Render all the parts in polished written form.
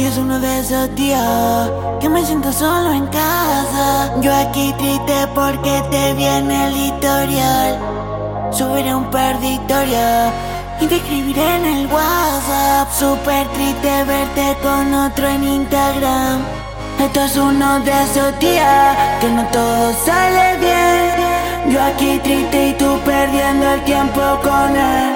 es uno de esos días que me siento solo en casa. Yo aquí triste porque te vi en el historial. Subiré un par de historias y te escribiré en el WhatsApp. Súper triste verte con otro en Instagram. Esto es uno de esos días que no todo sale bien. Yo aquí triste y tú perdiendo el tiempo con él.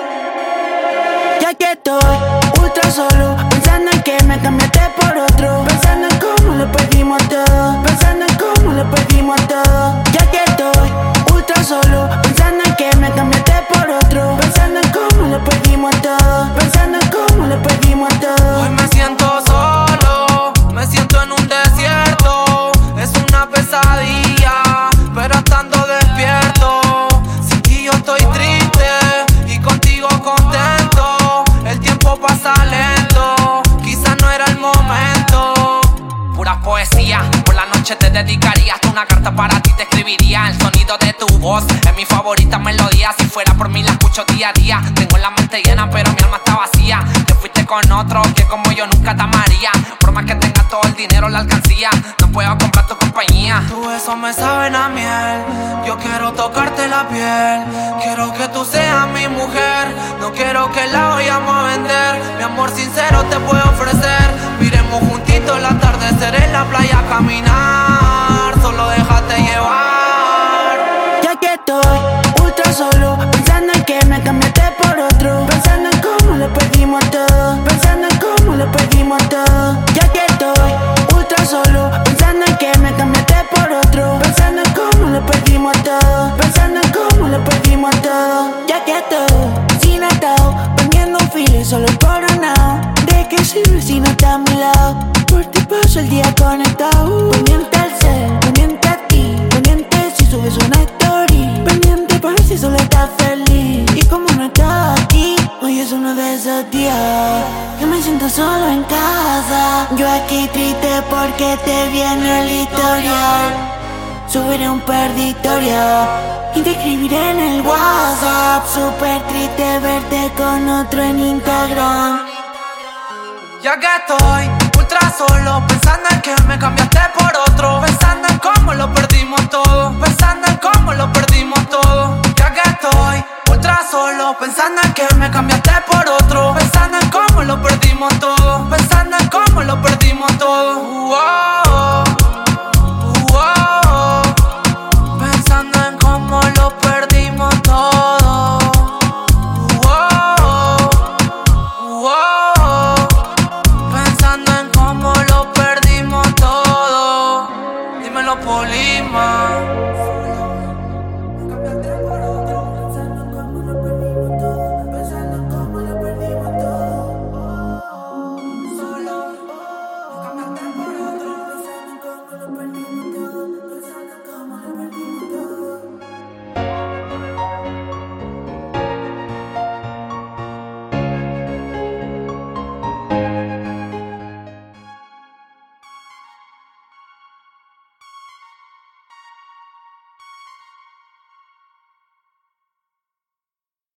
Ya que estoy ultra solo, pensando en que me cambiaste por otro, pensando en cómo lo perdimos todo, pensando en cómo lo perdimos todo. Ya que estoy ultra solo, pensando en que me cambiaste por otro, pensando en cómo lo perdimos todo, pensando en cómo lo perdimos todo. Hoy me siento solo, me siento en un desierto. Es una pesadilla, pero estando despierto. Sin ti yo estoy triste y contigo contento. El tiempo pasa lento, quizás no era el momento. Pura poesía, por la noche te dedicaría hasta una carta para ti te escribiría. El sonido de tu voz es mi favorita melodía. Si fuera por mí la escucho día a día. Tengo la mente llena pero mi alma está vacía. Te fuiste con otro que como yo nunca te amaría. Por más que tengas todo el dinero la alcancía, no puedo comprar tu compañía. Tu besos me saben a miel, yo quiero tocarte la piel. Quiero que tú seas mi mujer, no quiero que la vayamos a vender. Mi amor sincero te puedo ofrecer. Miremos juntitos el atardecer en la playa a caminar. Solo déjate llevar. Ya que estoy ultra solo, pensando en que me cambiaste por otro, pensando en cómo lo perdimos todo, pensando en cómo lo perdimos todo. Ya que estoy ultra solo, pensando en que me cambiaste por otro, pensando en cómo lo perdimos todo, pensando en cómo lo perdimos todo. Ya que estoy sin atado, vendiendo un filo solo coronado. ¿De qué sirve si no está a mi lado? Por ti paso el día conectado. Pendiente al ser, pendiente a ti, pendiente si subes una story, pendiente para si solo estás feliz. Y como no estás aquí, hoy es uno de esos días que me siento solo en casa. Yo aquí triste porque te vi en el historial. Subiré un par de historias y te escribiré en el WhatsApp. Súper triste verte con otro en Instagram. Ya que estoy ultra solo, pensando en que me cambiaste por otro, pensando en cómo lo perdimos todo, pensando en cómo lo perdimos todo. Ya que estoy ultra solo, pensando en que me cambiaste por otro, pensando en cómo lo perdimos todo, pensando en cómo lo perdimos todo. Pensando en cómo lo perdimos todo. Pensando en cómo lo perdimos todo. Dímelo, Polima.